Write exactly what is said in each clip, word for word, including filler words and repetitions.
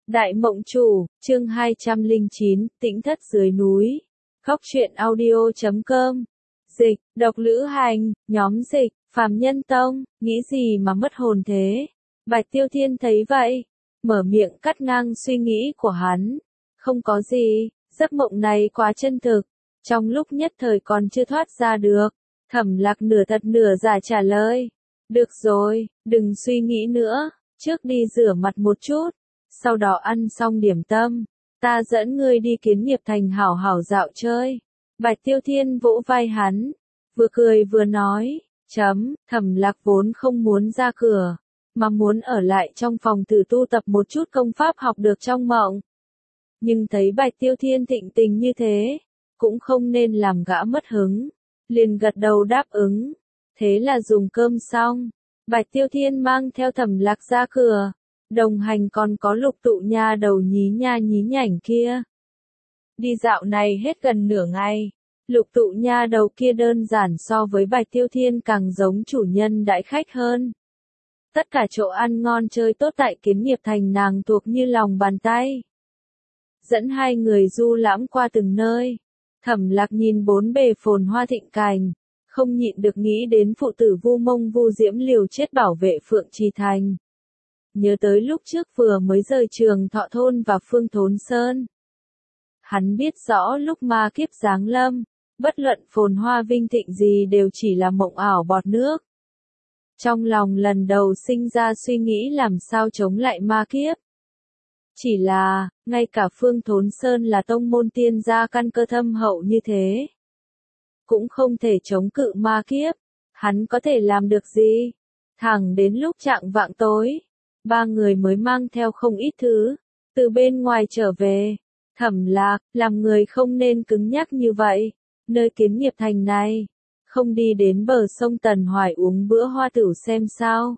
Đại Mộng Chủ, chương hai trăm lẻ chín, Tĩnh thất dưới núi. Khóc truyện audio chấm com. Dịch, độc lữ hành, nhóm dịch, phàm nhân tông, nghĩ gì mà mất hồn thế? Bạch Tiêu Thiên thấy vậy, mở miệng cắt ngang suy nghĩ của hắn. Không có gì, giấc mộng này quá chân thực. Trong lúc nhất thời còn chưa thoát ra được, Thẩm Lạc nửa thật nửa giả trả lời. Được rồi, đừng suy nghĩ nữa, trước đi rửa mặt một chút. Sau đó ăn xong điểm tâm, ta dẫn ngươi đi Kiến Nghiệp Thành hảo hảo dạo chơi. Bạch Tiêu Thiên vỗ vai hắn, vừa cười vừa nói, chấm, Thẩm Lạc vốn không muốn ra cửa, mà muốn ở lại trong phòng thử tu tập một chút công pháp học được trong mộng. Nhưng thấy Bạch Tiêu Thiên thịnh tình như thế, cũng không nên làm gã mất hứng, liền gật đầu đáp ứng. Thế là dùng cơm xong, Bạch Tiêu Thiên mang theo Thẩm Lạc ra cửa. Đồng hành còn có Lục Tụ Nha đầu nhí nha nhí nhảnh kia. Đi dạo này hết gần nửa ngày, Lục Tụ Nha đầu kia đơn giản so với Bạch Tiêu Thiên càng giống chủ nhân đãi khách hơn. Tất cả chỗ ăn ngon chơi tốt tại Kiến Nghiệp Thành nàng thuộc như lòng bàn tay. Dẫn hai người du lãm qua từng nơi, Thẩm Lạc nhìn bốn bề phồn hoa thịnh cành, không nhịn được nghĩ đến phụ tử Vu Mông Vu Diễm liều chết bảo vệ Phượng Trì Thành. Nhớ tới lúc trước vừa mới rời Trường Thọ Thôn và Phương Thốn Sơn. Hắn biết rõ lúc ma kiếp giáng lâm, bất luận phồn hoa vinh thịnh gì đều chỉ là mộng ảo bọt nước. Trong lòng lần đầu sinh ra suy nghĩ làm sao chống lại ma kiếp. Chỉ là, ngay cả Phương Thốn Sơn là tông môn tiên gia căn cơ thâm hậu như thế, cũng không thể chống cự ma kiếp. Hắn có thể làm được gì? Thẳng đến lúc chạng vạng tối, ba người mới mang theo không ít thứ, từ bên ngoài trở về. Thẩm Lạc, làm người không nên cứng nhắc như vậy, nơi Kiến Nghiệp Thành này, không đi đến bờ sông Tần Hoài uống bữa hoa tửu xem sao.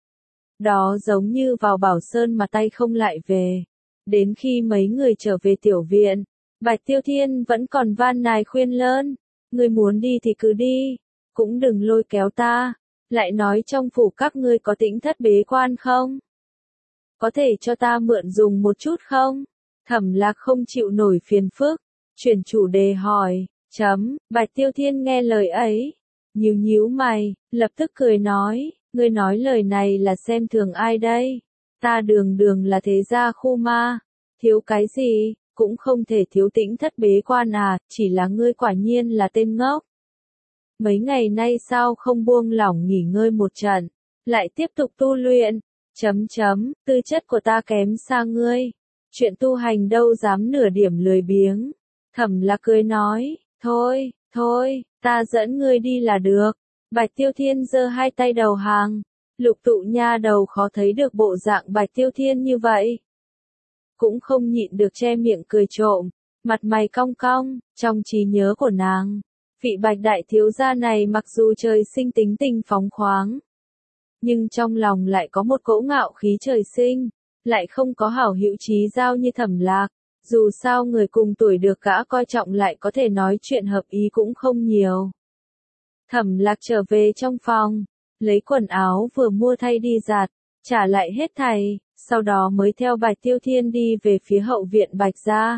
Đó giống như vào Bảo Sơn mà tay không lại về. Đến khi mấy người trở về tiểu viện, Bạch Tiêu Thiên vẫn còn van nài khuyên lơn, người muốn đi thì cứ đi, cũng đừng lôi kéo ta, lại nói trong phủ các ngươi có Tĩnh thất bế quan không? Có thể cho ta mượn dùng một chút không? Thẩm Lạc không chịu nổi phiền phức, chuyển chủ đề hỏi, chấm, Bạch Tiêu Thiên nghe lời ấy, nhíu nhíu mày, lập tức cười nói, ngươi nói lời này là xem thường ai đây? Ta đường đường là thế gia khu ma, thiếu cái gì, cũng không thể thiếu Tĩnh thất bế quan à, chỉ là ngươi quả nhiên là tên ngốc. Mấy ngày nay sao không buông lỏng nghỉ ngơi một trận, lại tiếp tục tu luyện? Chấm chấm, tư chất của ta kém xa ngươi, chuyện tu hành đâu dám nửa điểm lười biếng. Thẩm Lạc cười nói, thôi, thôi, ta dẫn ngươi đi là được. Bạch Tiêu Thiên giơ hai tay đầu hàng. Lục Tụ Nha đầu khó thấy được bộ dạng Bạch Tiêu Thiên như vậy, cũng không nhịn được che miệng cười trộm, mặt mày cong cong. Trong trí nhớ của nàng, vị Bạch đại thiếu gia này mặc dù trời sinh tính tình phóng khoáng, nhưng trong lòng lại có một cỗ ngạo khí trời sinh, lại không có hảo hữu chí giao như Thẩm Lạc. Dù sao người cùng tuổi được gã coi trọng lại có thể nói chuyện hợp ý cũng không nhiều. Thẩm Lạc trở về trong phòng, lấy quần áo vừa mua thay đi giặt, trả lại hết thảy, sau đó mới theo Bạch Tiêu Thiên đi về phía hậu viện Bạch gia.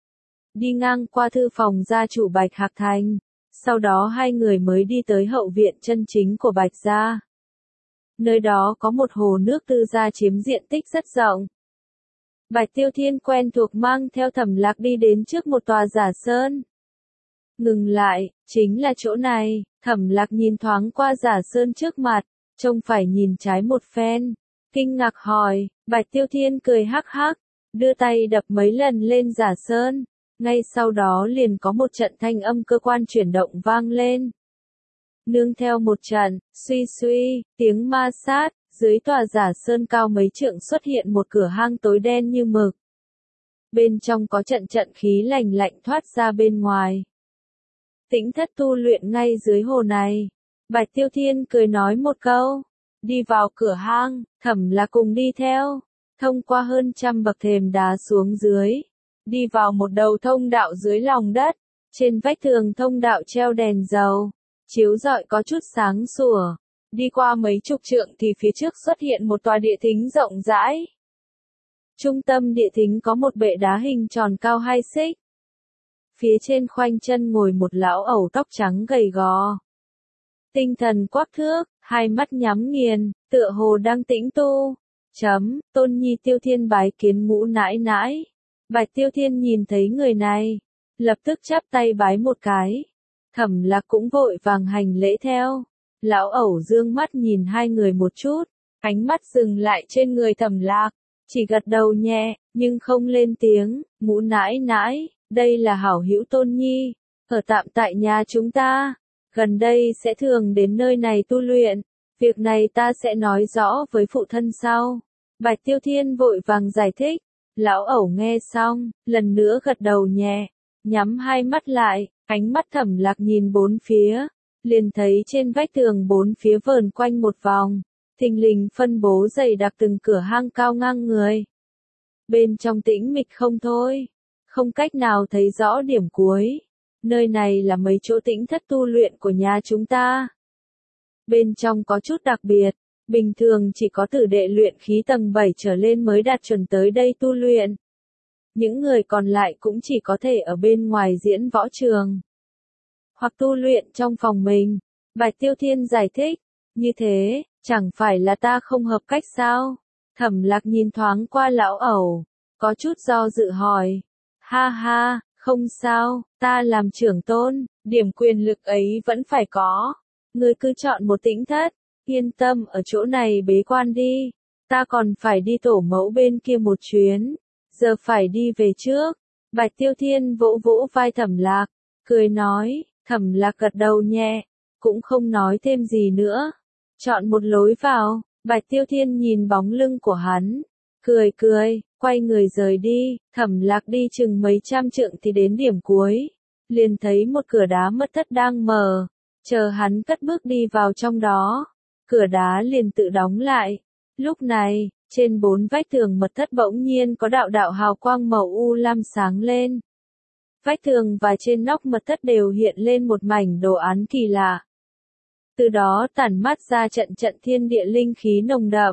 Đi ngang qua thư phòng gia chủ Bạch Hạc Thành, sau đó hai người mới đi tới hậu viện chân chính của Bạch gia. Nơi đó có một hồ nước tư gia chiếm diện tích rất rộng. Bạch Tiêu Thiên quen thuộc mang theo Thẩm Lạc đi đến trước một tòa giả sơn. Ngừng lại, chính là chỗ này. Thẩm Lạc nhìn thoáng qua giả sơn trước mặt, trông phải nhìn trái một phen, kinh ngạc hỏi. Bạch Tiêu Thiên cười hắc hắc, đưa tay đập mấy lần lên giả sơn, ngay sau đó liền có một trận thanh âm cơ quan chuyển động vang lên. Nương theo một trận, suy suy, tiếng ma sát, dưới tòa giả sơn cao mấy trượng xuất hiện một cửa hang tối đen như mực. Bên trong có trận trận khí lạnh lạnh thoát ra bên ngoài. Tĩnh thất tu luyện ngay dưới hồ này. Bạch Tiêu Thiên cười nói một câu, đi vào cửa hang. Thẩm Lạc cùng đi theo, thông qua hơn trăm bậc thềm đá xuống dưới, đi vào một đầu thông đạo dưới lòng đất. Trên vách tường thông đạo treo đèn dầu, chiếu rọi có chút sáng sủa. Đi qua mấy chục trượng thì phía trước xuất hiện một tòa địa thính rộng rãi. Trung tâm địa thính có một bệ đá hình tròn cao hai xích. Phía trên khoanh chân ngồi một lão ẩu tóc trắng gầy gò. Tinh thần quắc thước, hai mắt nhắm nghiền, tựa hồ đang tĩnh tu. Chấm, Tôn Nhi Tiêu Thiên bái kiến ngũ nãi nãi. Bạch Tiêu Thiên nhìn thấy người này, lập tức chắp tay bái một cái. Thẩm Lạc cũng vội vàng hành lễ theo. Lão ẩu dương mắt nhìn hai người một chút, ánh mắt dừng lại trên người Thẩm Lạc, chỉ gật đầu nhẹ, nhưng không lên tiếng. Ngũ nãi nãi, đây là hảo hữu Tôn Nhi, ở tạm tại nhà chúng ta, gần đây sẽ thường đến nơi này tu luyện, việc này ta sẽ nói rõ với phụ thân sau. Bạch Tiêu Thiên vội vàng giải thích. Lão ẩu nghe xong, lần nữa gật đầu nhẹ, nhắm hai mắt lại, ánh mắt Thẩm Lạc nhìn bốn phía, liền thấy trên vách tường bốn phía vờn quanh một vòng, thình lình phân bố dày đặc từng cửa hang cao ngang người. Bên trong tĩnh mịch không thôi, không cách nào thấy rõ điểm cuối. Nơi này là mấy chỗ tĩnh thất tu luyện của nhà chúng ta. Bên trong có chút đặc biệt, bình thường chỉ có tử đệ luyện khí tầng bảy trở lên mới đạt chuẩn tới đây tu luyện. Những người còn lại cũng chỉ có thể ở bên ngoài diễn võ trường, hoặc tu luyện trong phòng mình. Bạch Tiêu Thiên giải thích, như thế, chẳng phải là ta không hợp cách sao? Thẩm Lạc nhìn thoáng qua lão ẩu, có chút do dự hỏi. Ha ha, không sao, ta làm trưởng tôn, điểm quyền lực ấy vẫn phải có. Ngươi cứ chọn một tĩnh thất, yên tâm ở chỗ này bế quan đi. Ta còn phải đi tổ mẫu bên kia một chuyến, giờ phải đi về trước. Bạch Tiêu Thiên vỗ vỗ vai Thẩm Lạc, cười nói. Thẩm Lạc gật đầu nhẹ, cũng không nói thêm gì nữa. Chọn một lối vào. Bạch Tiêu Thiên nhìn bóng lưng của hắn, cười cười, quay người rời đi. Thẩm Lạc đi chừng mấy trăm trượng thì đến điểm cuối, liền thấy một cửa đá mật thất đang mở, chờ hắn cất bước đi vào trong đó, cửa đá liền tự đóng lại. Lúc này, trên bốn vách tường mật thất bỗng nhiên có đạo đạo hào quang màu u lam sáng lên. Vách tường và trên nóc mật thất đều hiện lên một mảnh đồ án kỳ lạ. Từ đó tản mát ra trận trận thiên địa linh khí nồng đậm.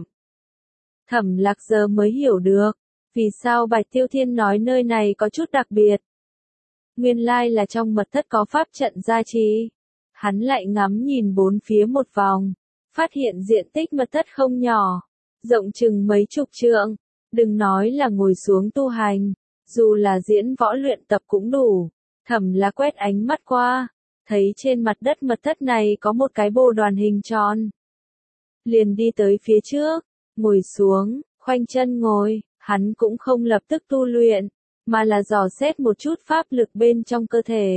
Thẩm Lạc giờ mới hiểu được, vì sao Bạch Tiêu Thiên nói nơi này có chút đặc biệt. Nguyên lai là trong mật thất có pháp trận gia trì. Hắn lại ngắm nhìn bốn phía một vòng, phát hiện diện tích mật thất không nhỏ, rộng chừng mấy chục trượng, đừng nói là ngồi xuống tu hành, dù là diễn võ luyện tập cũng đủ. Thẩm Lạc quét ánh mắt qua, thấy trên mặt đất mật thất này có một cái bồ đoàn hình tròn. Liền đi tới phía trước, ngồi xuống, khoanh chân ngồi, hắn cũng không lập tức tu luyện, mà là dò xét một chút pháp lực bên trong cơ thể.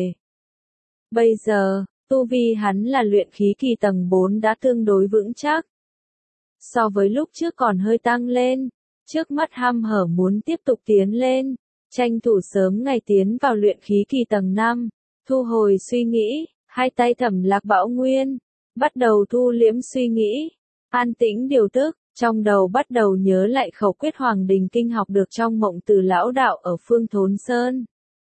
Bây giờ, tu vi hắn là luyện khí kỳ tầng bốn đã tương đối vững chắc. So với lúc trước còn hơi tăng lên, trước mắt hăm hở muốn tiếp tục tiến lên, tranh thủ sớm ngày tiến vào luyện khí kỳ tầng năm. Thu hồi suy nghĩ, hai tay Thẩm Lạc bão nguyên, bắt đầu thu liễm suy nghĩ, an tĩnh điều tức, trong đầu bắt đầu nhớ lại khẩu quyết Hoàng Đình Kinh học được trong mộng từ lão đạo ở Phương Thốn Sơn.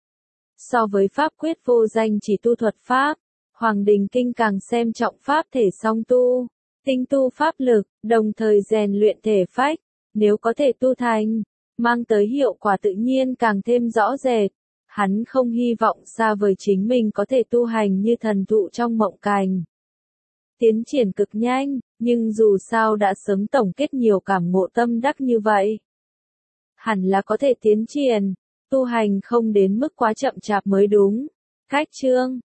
So với pháp quyết vô danh chỉ tu thuật pháp, Hoàng Đình Kinh càng xem trọng pháp thể song tu, tinh tu pháp lực, đồng thời rèn luyện thể phách, nếu có thể tu thành, mang tới hiệu quả tự nhiên càng thêm rõ rệt. Hắn không hy vọng xa vời chính mình có thể tu hành như thần thụ trong mộng cảnh. Tiến triển cực nhanh, nhưng dù sao đã sớm tổng kết nhiều cảm ngộ tâm đắc như vậy. Hẳn là có thể tiến triển, tu hành không đến mức quá chậm chạp mới đúng. Cách chương